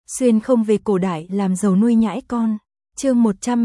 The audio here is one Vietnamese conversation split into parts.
Xuyên không về cổ đại làm giàu nuôi nhãi con. Chương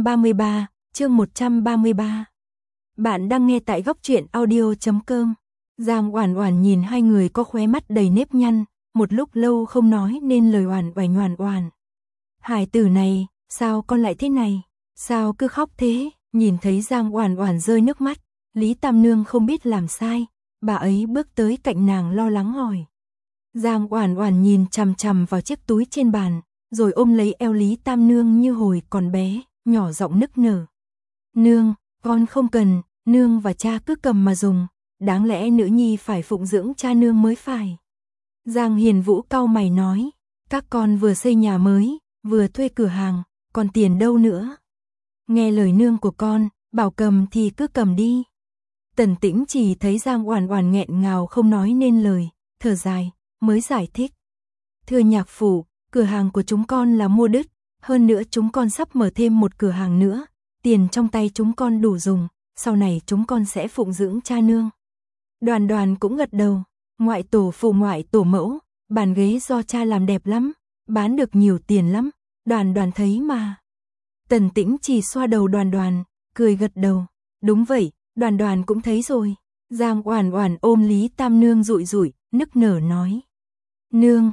133. Bạn đang nghe tại góc truyện audio.com. Giang Oản Oản nhìn hai người có khóe mắt đầy nếp nhăn, một lúc lâu không nói nên lời oản oản. Hải tử này, sao con lại thế này? Sao cứ khóc thế? Nhìn thấy Giang Oản Oản rơi nước mắt, Lý Tam Nương không biết làm sai, bà ấy bước tới cạnh nàng lo lắng hỏi. Giang Oản Oản nhìn chằm chằm vào chiếc túi trên bàn, rồi ôm lấy eo Lý Tam Nương như hồi còn bé, nhỏ giọng nức nở. Nương, con không cần, nương và cha cứ cầm mà dùng, đáng lẽ nữ nhi phải phụng dưỡng cha nương mới phải. Giang Hiền Vũ cau mày nói, các con vừa xây nhà mới, vừa thuê cửa hàng, còn tiền đâu nữa. Nghe lời nương của con, bảo cầm thì cứ cầm đi. Tần Tĩnh chỉ thấy Giang Oản Oản nghẹn ngào không nói nên lời, thở dài, mới giải thích. Thưa nhạc phụ, cửa hàng của chúng con là mua đứt, hơn nữa chúng con sắp mở thêm một cửa hàng nữa, tiền trong tay chúng con đủ dùng, sau này chúng con sẽ phụng dưỡng cha nương. Đoàn Đoàn cũng gật đầu, ngoại tổ phụ ngoại tổ mẫu, bàn ghế do cha làm đẹp lắm, bán được nhiều tiền lắm, Đoàn Đoàn thấy mà. Tần Tĩnh chỉ xoa đầu Đoàn Đoàn, cười gật đầu, đúng vậy, Đoàn Đoàn cũng thấy rồi. Giang Oản Oản ôm Lý Tam Nương rụi rụi, nức nở nói. Nương,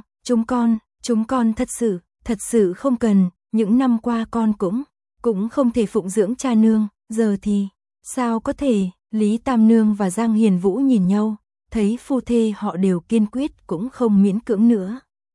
chúng con thật sự không cần, những năm qua con cũng không thể phụng dưỡng cha nương, giờ thì, sao có thể? Lý Tam Nương và Giang Hiền Vũ nhìn nhau, thấy phu thê họ đều kiên quyết cũng không miễn cưỡng nữa.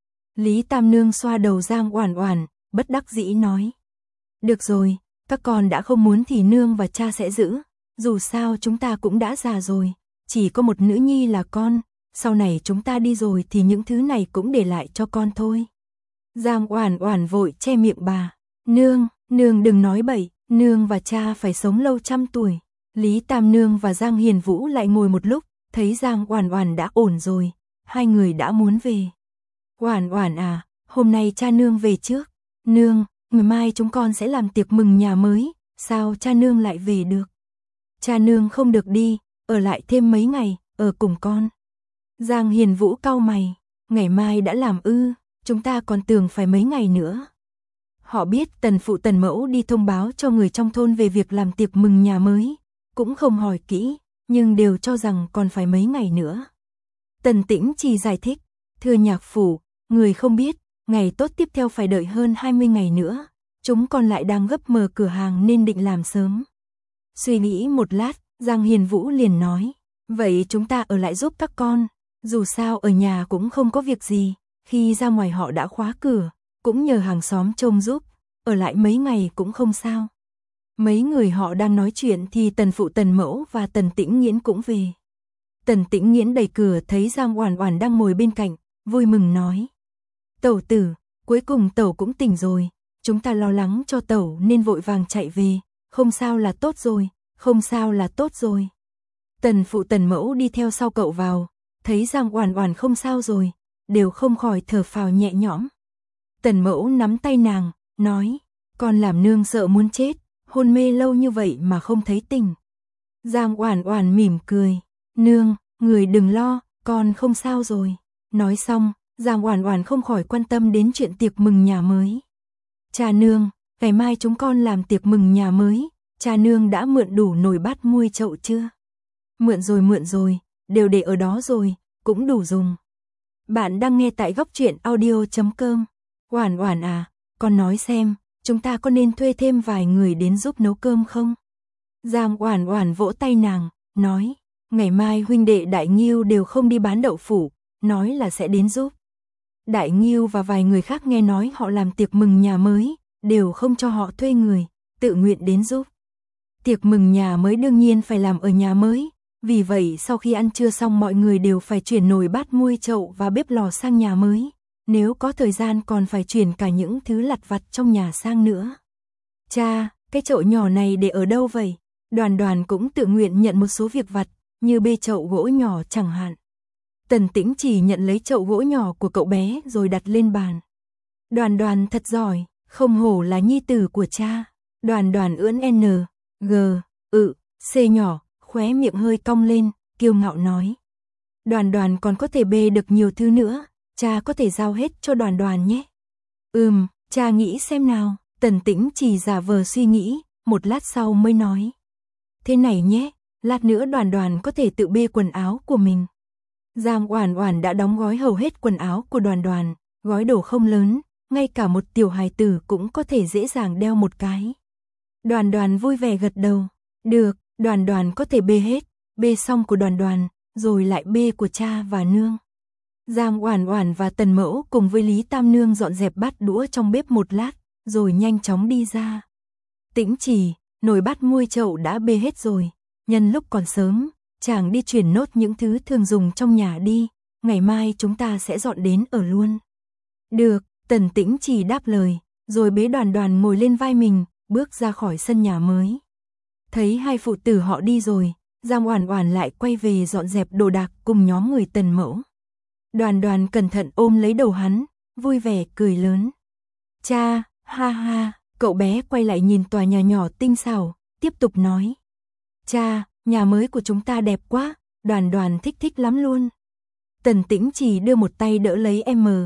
Lý Tam Nương xoa đầu Giang Oản Oản, bất đắc dĩ nói. Được rồi, các con đã không muốn thì nương và cha sẽ giữ, dù sao chúng ta cũng đã già rồi, chỉ có một nữ nhi là con, sau này chúng ta đi rồi thì những thứ này cũng để lại cho con thôi. Giang Oản Oản vội che miệng bà, nương đừng nói bậy, nương và cha phải sống lâu trăm tuổi. Lý Tam Nương và Giang Hiền Vũ lại ngồi một lúc, thấy Giang Oản Oản đã ổn rồi, hai người đã muốn về. Oản Oản à, hôm nay cha nương về trước. Nương, ngày mai chúng con sẽ làm tiệc mừng nhà mới, sao cha nương lại về được? Cha nương không được đi, ở lại thêm mấy ngày, ở cùng con. Giang Hiền Vũ cau mày, ngày mai đã làm ư, chúng ta còn tưởng phải mấy ngày nữa. Họ biết tần phụ tần mẫu đi thông báo cho người trong thôn về việc làm tiệc mừng nhà mới, cũng không hỏi kỹ, nhưng đều cho rằng còn phải mấy ngày nữa. Tần Tĩnh chỉ giải thích, thưa nhạc phụ, người không biết, ngày tốt tiếp theo phải đợi hơn 20 ngày nữa, chúng con lại đang gấp mở cửa hàng nên định làm sớm. Suy nghĩ một lát, Giang Hiền Vũ liền nói, vậy chúng ta ở lại giúp các con, dù sao ở nhà cũng không có việc gì, khi ra ngoài họ đã khóa cửa, cũng nhờ hàng xóm trông giúp, ở lại mấy ngày cũng không sao. Mấy người họ đang nói chuyện thì tần phụ tần mẫu và tần Tĩnh Nghiễn cũng về. Tần Tĩnh Nghiễn đẩy cửa thấy Giang Oản Oản đang ngồi bên cạnh, vui mừng nói. Tẩu tử, cuối cùng tẩu cũng tỉnh rồi, chúng ta lo lắng cho tẩu nên vội vàng chạy về, không sao là tốt rồi, không sao là tốt rồi. Tần phụ tần mẫu đi theo sau cậu vào, thấy Giang Oản Oản không sao rồi, đều không khỏi thở phào nhẹ nhõm. Tần mẫu nắm tay nàng, nói, con làm nương sợ muốn chết, hôn mê lâu như vậy mà không thấy tỉnh. Giang Oản Oản mỉm cười, nương, người đừng lo, con không sao rồi. Nói xong, Giang Oản Oản không khỏi quan tâm đến chuyện tiệc mừng nhà mới. Cha nương, ngày mai chúng con làm tiệc mừng nhà mới, cha nương đã mượn đủ nồi bát muôi chậu chưa? Mượn rồi, đều để ở đó rồi, cũng đủ dùng. Bạn đang nghe tại góc truyện audio.com. Oản Oản à, con nói xem, chúng ta có nên thuê thêm vài người đến giúp nấu cơm không? Giang Oản Oản vỗ tay nàng, nói, ngày mai huynh đệ Đại Nghiêu đều không đi bán đậu phủ, nói là sẽ đến giúp. Đại Nghiêu và vài người khác nghe nói họ làm tiệc mừng nhà mới, đều không cho họ thuê người, tự nguyện đến giúp. Tiệc mừng nhà mới đương nhiên phải làm ở nhà mới, vì vậy sau khi ăn trưa xong mọi người đều phải chuyển nồi bát muôi chậu và bếp lò sang nhà mới. Nếu có thời gian còn phải chuyển cả những thứ lặt vặt trong nhà sang nữa. Cha, cái chậu nhỏ này để ở đâu vậy? Đoàn Đoàn cũng tự nguyện nhận một số việc vặt, như bê chậu gỗ nhỏ chẳng hạn. Tần Tĩnh chỉ nhận lấy chậu gỗ nhỏ của cậu bé rồi đặt lên bàn. Đoàn Đoàn thật giỏi, không hổ là nhi tử của cha. Đoàn Đoàn ưỡn N, G, C nhỏ, khóe miệng hơi cong lên, kiêu ngạo nói. Đoàn Đoàn còn có thể bê được nhiều thứ nữa. Cha có thể giao hết cho Đoàn Đoàn nhé. Cha nghĩ xem nào. Tần Tĩnh chỉ giả vờ suy nghĩ, một lát sau mới nói. Thế này nhé, lát nữa Đoàn Đoàn có thể tự bê quần áo của mình. Giang Oản Oản đã đóng gói hầu hết quần áo của Đoàn Đoàn, gói đồ không lớn, ngay cả một tiểu hài tử cũng có thể dễ dàng đeo một cái. Đoàn Đoàn vui vẻ gật đầu. Được, Đoàn Đoàn có thể bê hết, bê xong của Đoàn Đoàn, rồi lại bê của cha và nương. Giang Oản Oản và Tần Mẫu cùng với Lý Tam Nương dọn dẹp bát đũa trong bếp một lát, rồi nhanh chóng đi ra. Tĩnh Chỉ, nồi bát muôi chậu đã bê hết rồi, nhân lúc còn sớm, chàng đi chuyển nốt những thứ thường dùng trong nhà đi, ngày mai chúng ta sẽ dọn đến ở luôn. Được, Tần Tĩnh Chỉ đáp lời, rồi bế Đoàn Đoàn ngồi lên vai mình, bước ra khỏi sân nhà mới. Thấy hai phụ tử họ đi rồi, Giang Oản Oản lại quay về dọn dẹp đồ đạc cùng nhóm người Tần Mẫu. Đoàn Đoàn cẩn thận ôm lấy đầu hắn, vui vẻ cười lớn. Cha, ha ha, cậu bé quay lại nhìn tòa nhà nhỏ tinh xảo, tiếp tục nói. Cha, nhà mới của chúng ta đẹp quá, Đoàn Đoàn thích lắm luôn. Tần Tĩnh Chỉ đưa một tay đỡ lấy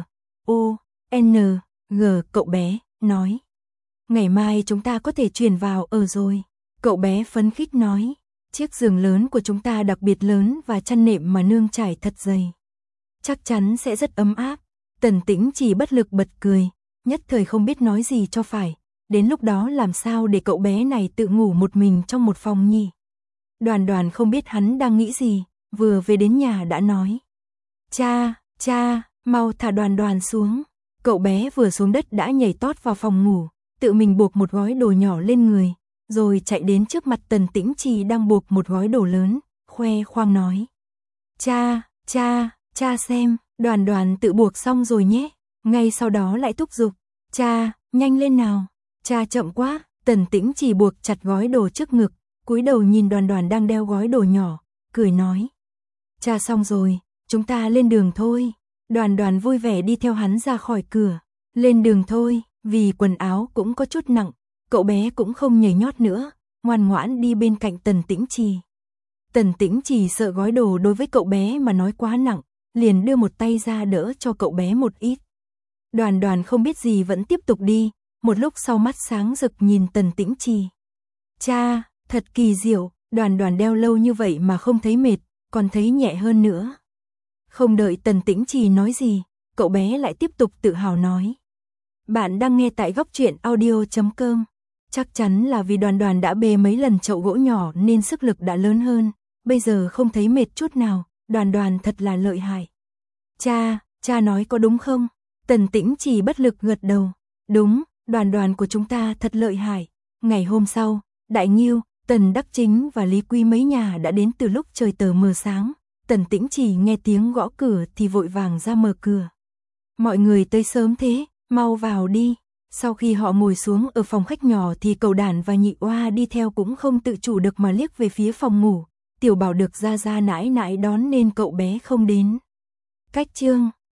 M.O.N.G. cậu bé, nói. Ngày mai chúng ta có thể chuyển vào ở rồi. Cậu bé phấn khích nói. Chiếc giường lớn của chúng ta đặc biệt lớn và chăn nệm mà nương trải thật dày. Chắc chắn sẽ rất ấm áp. Tần Tĩnh Chỉ bất lực bật cười, nhất thời không biết nói gì cho phải. Đến lúc đó làm sao để cậu bé này tự ngủ một mình trong một phòng nhỉ? Đoàn Đoàn không biết hắn đang nghĩ gì, vừa về đến nhà đã nói. Cha, mau thả Đoàn Đoàn xuống. Cậu bé vừa xuống đất đã nhảy tót vào phòng ngủ, tự mình buộc một gói đồ nhỏ lên người, rồi chạy đến trước mặt Tần Tĩnh Chỉ đang buộc một gói đồ lớn, khoe khoang nói. Cha xem, Đoàn Đoàn tự buộc xong rồi nhé. Ngay sau đó lại thúc giục. Cha, nhanh lên nào. Cha chậm quá. Tần Tĩnh Chỉ buộc chặt gói đồ trước ngực, cúi đầu nhìn Đoàn Đoàn đang đeo gói đồ nhỏ, cười nói. Cha xong rồi, chúng ta lên đường thôi. Đoàn Đoàn vui vẻ đi theo hắn ra khỏi cửa. Lên đường thôi, vì quần áo cũng có chút nặng, cậu bé cũng không nhảy nhót nữa, ngoan ngoãn đi bên cạnh Tần Tĩnh Chỉ. Tần Tĩnh Chỉ sợ gói đồ đối với cậu bé mà nói quá nặng, liền đưa một tay ra đỡ cho cậu bé một ít. Đoàn Đoàn không biết gì vẫn tiếp tục đi, một lúc sau mắt sáng rực nhìn Tần Tĩnh Chỉ. Cha, thật kỳ diệu, Đoàn Đoàn đeo lâu như vậy mà không thấy mệt, còn thấy nhẹ hơn nữa. Không đợi Tần Tĩnh Chỉ nói gì, cậu bé lại tiếp tục tự hào nói. Bạn đang nghe tại Góc Truyện Audio.com. Chắc chắn là vì Đoàn Đoàn đã bê mấy lần chậu gỗ nhỏ nên sức lực đã lớn hơn, bây giờ không thấy mệt chút nào, Đoàn Đoàn thật là lợi hại. Cha nói có đúng không? Tần Tĩnh Chỉ bất lực gật đầu. Đúng, Đoàn Đoàn của chúng ta thật lợi hại. Ngày hôm sau, Đại Nghiêu, Tần Đắc Chính và Lý Quý mấy nhà đã đến từ lúc trời tờ mờ sáng. Tần Tĩnh Chỉ nghe tiếng gõ cửa thì vội vàng ra mở cửa. Mọi người tới sớm thế, mau vào đi. Sau khi họ ngồi xuống ở phòng khách nhỏ thì Cậu Đản và Nhị Oa đi theo cũng không tự chủ được mà liếc về phía phòng ngủ. Tiểu Bảo được Gia Gia nãi nãi đón nên cậu bé không đến. Cách chương